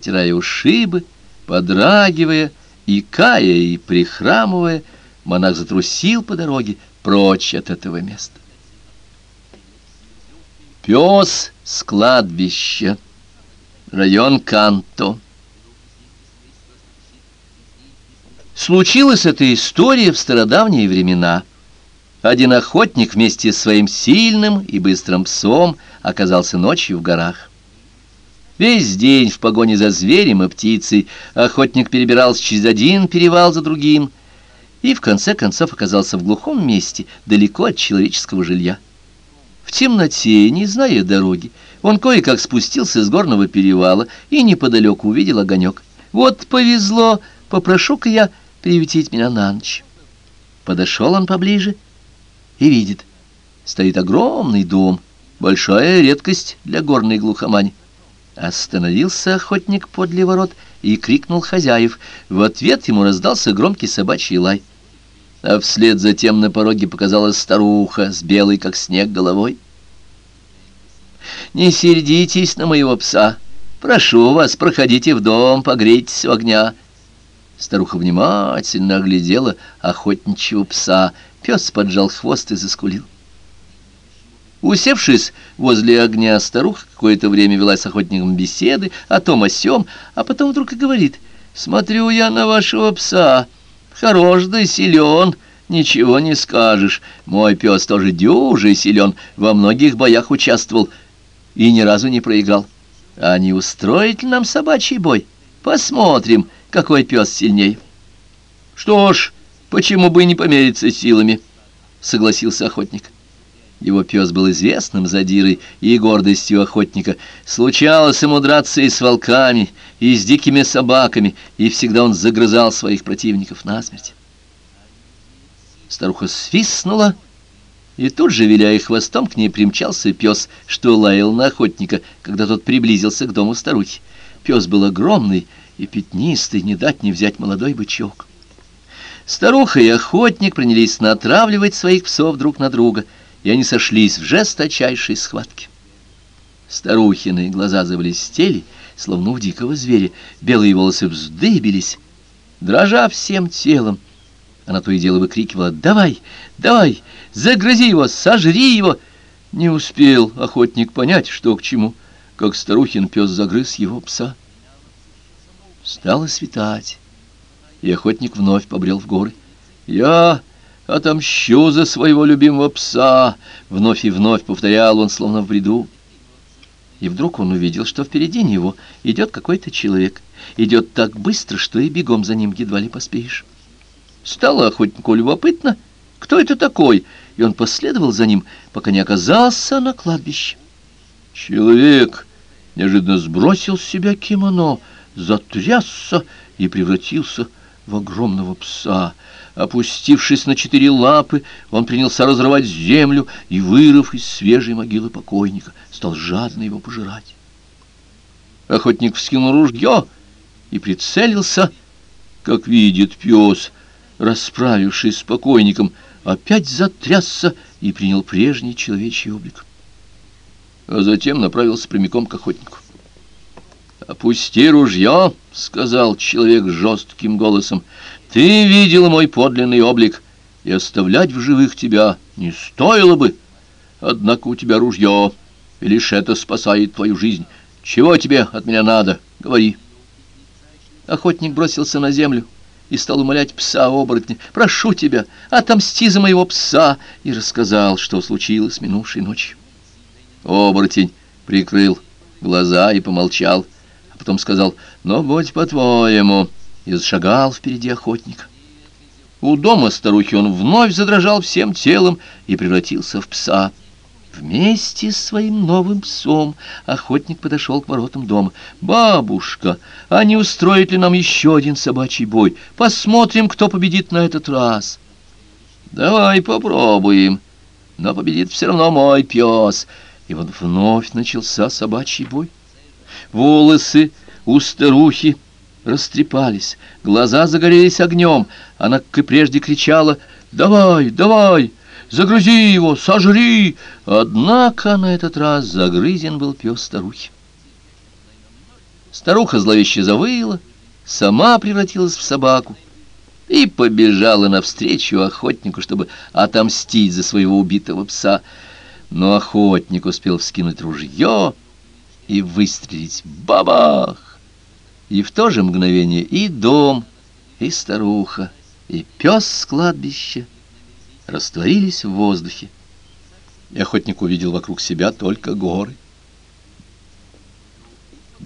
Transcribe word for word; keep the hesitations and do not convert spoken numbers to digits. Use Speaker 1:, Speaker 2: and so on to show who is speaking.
Speaker 1: Растирая ушибы, подрагивая, икая и прихрамывая, монах затрусил по дороге прочь от этого места. Пес с кладбища. Район Канто. Случилась эта история в стародавние времена. Один охотник вместе с своим сильным и быстрым псом оказался ночью в горах. Весь день в погоне за зверем и птицей охотник перебирался через один перевал за другим и в конце концов оказался в глухом месте, далеко от человеческого жилья. В темноте, не зная дороги, он кое-как спустился с горного перевала и неподалеку увидел огонек. «Вот повезло, попрошу-ка я приютить меня на ночь». Подошел он поближе и видит, стоит огромный дом, большая редкость для горной глухомани. Остановился охотник подле ворот и крикнул хозяев. В ответ ему раздался громкий собачий лай. А вслед затем на пороге показалась старуха с белой, как снег, головой. «Не сердитесь на моего пса. Прошу вас, проходите в дом, погрейтесь у огня». Старуха внимательно оглядела охотничьего пса. Пес поджал хвост и заскулил. Усевшись возле огня, старуха какое-то время вела с охотником беседы о том о сём, а потом вдруг и говорит: «Смотрю я на вашего пса. Хорош да силен, ничего не скажешь. Мой пес тоже дюжий силен, во многих боях участвовал и ни разу не проиграл. А не устроить ли нам собачий бой? Посмотрим, какой пес сильней». «Что ж, почему бы и не помериться силами?» — согласился охотник. Его пес был известным задирой и гордостью охотника. Случалось ему драться и с волками, и с дикими собаками, и всегда он загрызал своих противников насмерть. Старуха свистнула, и тут же, виляя хвостом, к ней примчался пес, что лаял на охотника, когда тот приблизился к дому старухи. Пес был огромный и пятнистый, не дать не взять молодой бычок. Старуха и охотник принялись натравливать своих псов друг на друга, и они сошлись в жесточайшей схватке. Старухины глаза заблестели, словно у дикого зверя, белые волосы вздыбились. Дрожа всем телом, она то и дело выкрикивала: «Давай, давай, загрызи его, сожри его!» Не успел охотник понять, что к чему, как старухин пес загрыз его пса. Стало светать, и охотник вновь побрел в горы. «Я отомщу за своего любимого пса!» — вновь и вновь повторял он, словно в бреду. И вдруг он увидел, что впереди него идет какой-то человек. Идет так быстро, что и бегом за ним едва ли поспеешь. Стало охотнику любопытно, кто это такой, и он последовал за ним, пока не оказался на кладбище. Человек неожиданно сбросил с себя кимоно, затрясся и превратился в огромного пса. Опустившись на четыре лапы, он принялся разрывать землю и, вырыв из свежей могилы покойника, стал жадно его пожирать. Охотник вскинул ружье и прицелился, как видит пес, расправившись с покойником, опять затрясся и принял прежний человечий облик. А затем направился прямиком к охотнику. «Опусти ружье», — сказал человек жестким голосом. «Ты видел мой подлинный облик, и оставлять в живых тебя не стоило бы. Однако у тебя ружье, и лишь это спасает твою жизнь. Чего тебе от меня надо? Говори». Охотник бросился на землю и стал умолять пса-оборотня: «Прошу тебя, отомсти за моего пса», и рассказал, что случилось минувшей ночью. Оборотень прикрыл глаза и помолчал, а потом сказал: «Ну, будь по-твоему», и зашагал впереди охотника. У дома старухи он вновь задрожал всем телом и превратился в пса. Вместе с своим новым псом охотник подошел к воротам дома. «Бабушка, а не устроит ли нам еще один собачий бой? Посмотрим, кто победит на этот раз». «Давай попробуем, но победит все равно мой пес». И вот вновь начался собачий бой. Волосы у старухи растрепались, глаза загорелись огнем. Она, как и прежде, кричала: «Давай, давай, загрызи его, сожри!» Однако на этот раз загрызен был пес старухи. Старуха зловеще завыла, сама превратилась в собаку и побежала навстречу охотнику, чтобы отомстить за своего убитого пса. Но охотник успел вскинуть ружье и выстрелить. Бабах! И в то же мгновение и дом, и старуха, и пес с кладбища растворились в воздухе. И охотник увидел вокруг себя только горы.